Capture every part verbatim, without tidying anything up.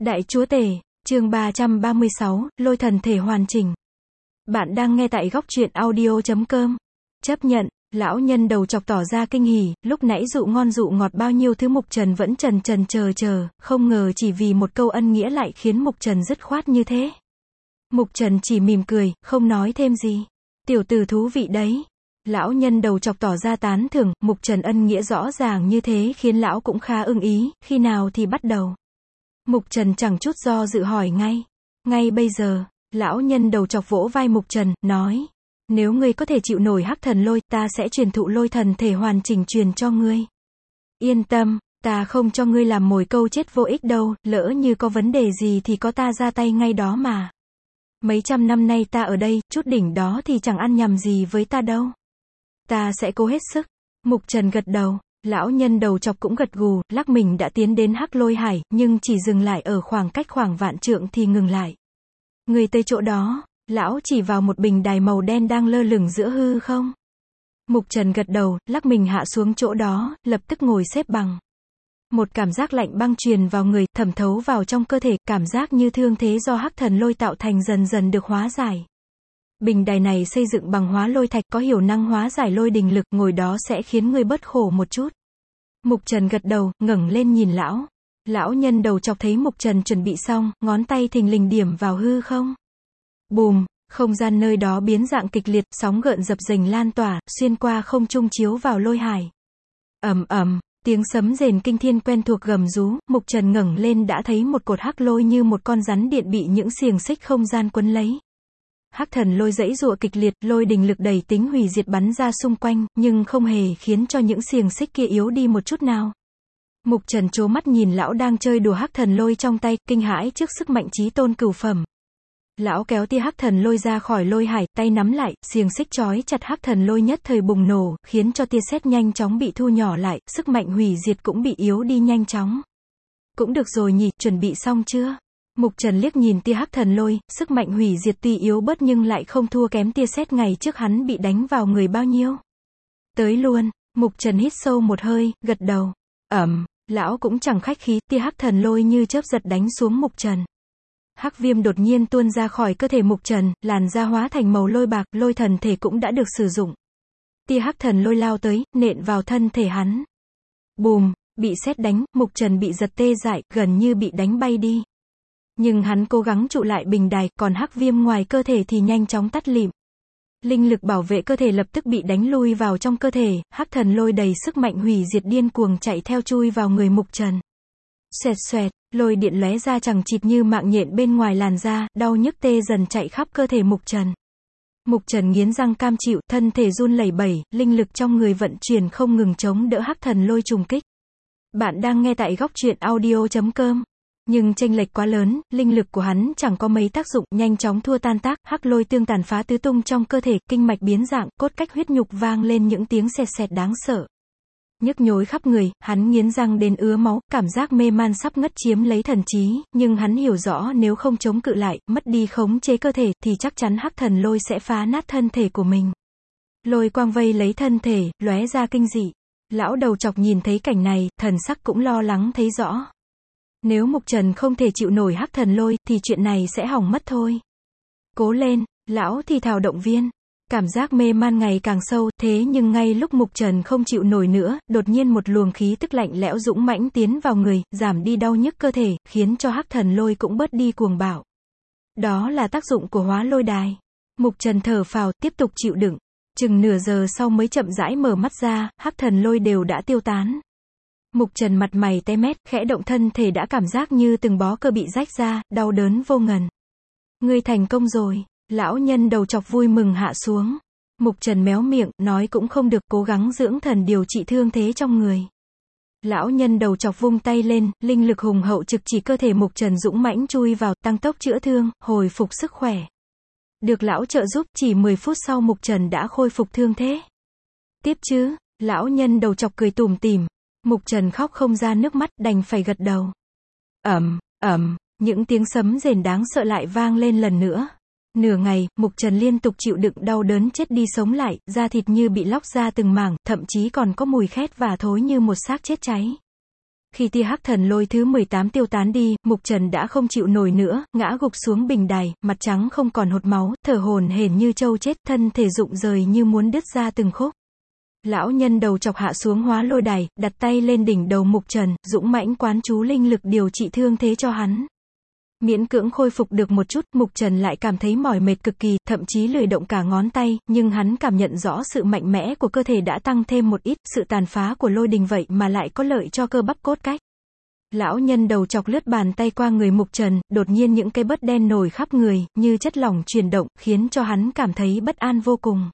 Đại Chúa Tể, chương ba trăm ba mươi sáu, Lôi thần thể hoàn chỉnh. Bạn đang nghe tại góc truyện audio chấm com. Chấp nhận, lão nhân đầu chọc tỏ ra kinh hỉ, lúc nãy dụ ngon dụ ngọt bao nhiêu thứ Mục Trần vẫn trần trần chờ chờ, không ngờ chỉ vì một câu ân nghĩa lại khiến Mục Trần dứt khoát như thế. Mục Trần chỉ mỉm cười, không nói thêm gì. Tiểu tử thú vị đấy. Lão nhân đầu chọc tỏ ra tán thưởng, Mục Trần ân nghĩa rõ ràng như thế khiến lão cũng khá ưng ý, khi nào thì bắt đầu. Mục Trần chẳng chút do dự hỏi ngay. Ngay bây giờ, lão nhân đầu chọc vỗ vai Mục Trần, nói. Nếu ngươi có thể chịu nổi hắc thần lôi, ta sẽ truyền thụ lôi thần thể hoàn chỉnh truyền cho ngươi. Yên tâm, ta không cho ngươi làm mồi câu chết vô ích đâu, lỡ như có vấn đề gì thì có ta ra tay ngay đó mà. Mấy trăm năm nay ta ở đây, chút đỉnh đó thì chẳng ăn nhầm gì với ta đâu. Ta sẽ cố hết sức. Mục Trần gật đầu. Lão nhân đầu chọc cũng gật gù, lắc mình đã tiến đến hắc lôi hải, nhưng chỉ dừng lại ở khoảng cách khoảng vạn trượng thì ngừng lại. Người tới chỗ đó, lão chỉ vào một bình đài màu đen đang lơ lửng giữa hư không. Mục Trần gật đầu, lắc mình hạ xuống chỗ đó, lập tức ngồi xếp bằng. Một cảm giác lạnh băng truyền vào người, thẩm thấu vào trong cơ thể, cảm giác như thương thế do hắc thần lôi tạo thành dần dần được hóa giải. Bình đài này xây dựng bằng hóa lôi thạch, có hiệu năng hóa giải lôi đình lực, ngồi đó sẽ khiến người bớt khổ một chút. Mục Trần gật đầu, ngẩng lên nhìn lão. Lão nhân đầu chọc thấy Mục Trần chuẩn bị xong, ngón tay thình lình điểm vào hư không. Bùm, không gian nơi đó biến dạng kịch liệt, sóng gợn dập dềnh lan tỏa, xuyên qua không trung chiếu vào lôi hải. Ầm ầm, tiếng sấm rền kinh thiên quen thuộc gầm rú, Mục Trần ngẩng lên đã thấy một cột hắc lôi như một con rắn điện bị những xiềng xích không gian quấn lấy. Hắc thần lôi giãy giụa kịch liệt, lôi đình lực đầy tính hủy diệt bắn ra xung quanh, nhưng không hề khiến cho những xiềng xích kia yếu đi một chút nào. Mục Trần trố mắt nhìn lão đang chơi đùa hắc thần lôi trong tay, kinh hãi trước sức mạnh chí tôn cửu phẩm. Lão kéo tia hắc thần lôi ra khỏi lôi hải, tay nắm lại, xiềng xích trói chặt hắc thần lôi nhất thời bùng nổ, khiến cho tia sét nhanh chóng bị thu nhỏ lại, sức mạnh hủy diệt cũng bị yếu đi nhanh chóng. Cũng được rồi nhỉ, chuẩn bị xong chưa? Mục Trần liếc nhìn tia hắc thần lôi, sức mạnh hủy diệt tuy yếu bớt nhưng lại không thua kém tia sét ngày trước hắn bị đánh vào người bao nhiêu. Tới luôn. Mục Trần hít sâu một hơi, gật đầu. Ẩm, lão cũng chẳng khách khí, tia hắc thần lôi như chớp giật đánh xuống Mục Trần. Hắc viêm đột nhiên tuôn ra khỏi cơ thể Mục Trần, làn da hóa thành màu lôi bạc, lôi thần thể cũng đã được sử dụng. Tia hắc thần lôi lao tới, nện vào thân thể hắn. Bùm, bị sét đánh, Mục Trần bị giật tê dại, gần như bị đánh bay đi. Nhưng hắn cố gắng trụ lại bình đài, còn hắc viêm ngoài cơ thể thì nhanh chóng tắt lịm. Linh lực bảo vệ cơ thể lập tức bị đánh lui vào trong cơ thể, hắc thần lôi đầy sức mạnh hủy diệt điên cuồng chạy theo chui vào người Mục Trần. Xoẹt xoẹt, lôi điện lóe ra chằng chịt như mạng nhện bên ngoài làn da, đau nhức tê dần chạy khắp cơ thể Mục Trần. Mục Trần nghiến răng cam chịu, thân thể run lẩy bẩy, linh lực trong người vận chuyển không ngừng chống đỡ hắc thần lôi trùng kích. Bạn đang nghe tại góc truyện audio chấm com. Nhưng chênh lệch quá lớn, linh lực của hắn chẳng có mấy tác dụng, nhanh chóng thua tan tác, hắc lôi tương tàn phá tứ tung trong cơ thể, kinh mạch biến dạng, cốt cách huyết nhục vang lên những tiếng xẹt xẹt đáng sợ. Nhức nhối khắp người, hắn nghiến răng đến ứa máu, cảm giác mê man sắp ngất chiếm lấy thần trí, nhưng hắn hiểu rõ nếu không chống cự lại, mất đi khống chế cơ thể, thì chắc chắn hắc thần lôi sẽ phá nát thân thể của mình. Lôi quang vây lấy thân thể, lóe ra kinh dị. Lão đầu chọc nhìn thấy cảnh này, thần sắc cũng lo lắng thấy rõ. Nếu Mục Trần không thể chịu nổi hắc thần lôi, thì chuyện này sẽ hỏng mất thôi. Cố lên, lão thì thào động viên. Cảm giác mê man ngày càng sâu, thế nhưng ngay lúc Mục Trần không chịu nổi nữa, đột nhiên một luồng khí tức lạnh lẽo dũng mãnh tiến vào người, giảm đi đau nhức cơ thể, khiến cho hắc thần lôi cũng bớt đi cuồng bạo. Đó là tác dụng của hóa lôi đài. Mục Trần thở phào, tiếp tục chịu đựng. Chừng nửa giờ sau mới chậm rãi mở mắt ra, hắc thần lôi đều đã tiêu tán. Mục Trần mặt mày tái mét, khẽ động thân thể đã cảm giác như từng bó cơ bị rách ra, đau đớn vô ngần. Ngươi thành công rồi. Lão nhân đầu chọc vui mừng hạ xuống. Mục Trần méo miệng, nói cũng không được, cố gắng dưỡng thần điều trị thương thế trong người. Lão nhân đầu chọc vung tay lên, linh lực hùng hậu trực chỉ cơ thể Mục Trần dũng mãnh chui vào, tăng tốc chữa thương, hồi phục sức khỏe. Được lão trợ giúp, chỉ mười phút sau Mục Trần đã khôi phục thương thế. Tiếp chứ, lão nhân đầu chọc cười tủm tỉm. Mục Trần khóc không ra nước mắt, đành phải gật đầu. Ầm, ầm, những tiếng sấm rền đáng sợ lại vang lên lần nữa. Nửa ngày, Mục Trần liên tục chịu đựng đau đớn chết đi sống lại, da thịt như bị lóc ra từng mảng, thậm chí còn có mùi khét và thối như một xác chết cháy. Khi tia hắc thần lôi thứ mười tám tiêu tán đi, Mục Trần đã không chịu nổi nữa, ngã gục xuống bình đài, mặt trắng không còn hột máu, thở hổn hển như trâu chết, thân thể rụng rời như muốn đứt ra từng khúc. Lão nhân đầu chọc hạ xuống hóa lôi đài, đặt tay lên đỉnh đầu Mục Trần, dũng mãnh quán chú linh lực điều trị thương thế cho hắn. Miễn cưỡng khôi phục được một chút, Mục Trần lại cảm thấy mỏi mệt cực kỳ, thậm chí lười động cả ngón tay, nhưng hắn cảm nhận rõ sự mạnh mẽ của cơ thể đã tăng thêm một ít, sự tàn phá của lôi đình vậy mà lại có lợi cho cơ bắp cốt cách. Lão nhân đầu chọc lướt bàn tay qua người Mục Trần, đột nhiên những cái bớt đen nổi khắp người, như chất lỏng chuyển động, khiến cho hắn cảm thấy bất an vô cùng.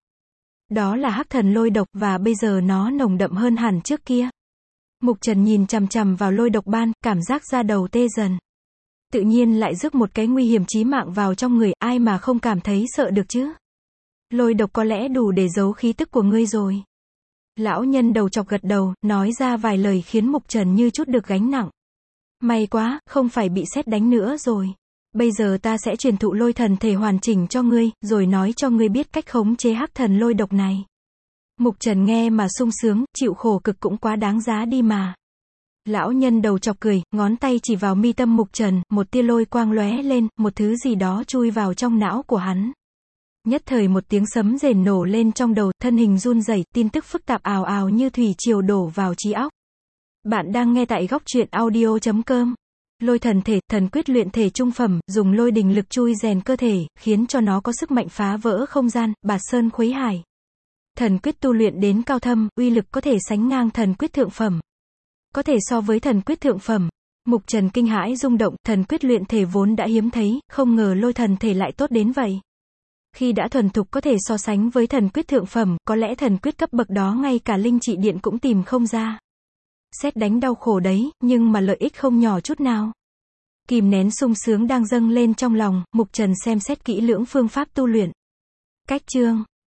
Đó là hắc thần lôi độc, và bây giờ nó nồng đậm hơn hẳn trước kia. Mục Trần nhìn chằm chằm vào lôi độc ban, cảm giác da đầu tê dần. Tự nhiên lại rước một cái nguy hiểm chí mạng vào trong người, ai mà không cảm thấy sợ được chứ. Lôi độc có lẽ đủ để giấu khí tức của ngươi rồi. Lão nhân đầu chọc gật đầu, nói ra vài lời khiến Mục Trần như chút được gánh nặng. May quá, không phải bị sét đánh nữa rồi. Bây giờ ta sẽ truyền thụ lôi thần thể hoàn chỉnh cho ngươi, rồi nói cho ngươi biết cách khống chế hắc thần lôi độc này. Mục Trần nghe mà sung sướng, chịu khổ cực cũng quá đáng giá đi mà. Lão nhân đầu chọc cười, ngón tay chỉ vào mi tâm Mục Trần, một tia lôi quang lóe lên, một thứ gì đó chui vào trong não của hắn. Nhất thời một tiếng sấm rền nổ lên trong đầu, thân hình run rẩy, tin tức phức tạp ào ào như thủy triều đổ vào trí óc. Bạn đang nghe tại góc truyện audio chấm com. Lôi thần thể, thần quyết luyện thể trung phẩm, dùng lôi đình lực chui rèn cơ thể, khiến cho nó có sức mạnh phá vỡ không gian, bạt sơn khuấy hải. Thần quyết tu luyện đến cao thâm, uy lực có thể sánh ngang thần quyết thượng phẩm. Có thể so với thần quyết thượng phẩm. Mục Trần kinh hãi rung động, thần quyết luyện thể vốn đã hiếm thấy, không ngờ lôi thần thể lại tốt đến vậy. Khi đã thuần thục có thể so sánh với thần quyết thượng phẩm, có lẽ thần quyết cấp bậc đó ngay cả linh trị điện cũng tìm không ra. Sét đánh đau khổ đấy, nhưng mà lợi ích không nhỏ chút nào. Kìm nén sung sướng đang dâng lên trong lòng, Mục Trần xem xét kỹ lưỡng phương pháp tu luyện. Cách chương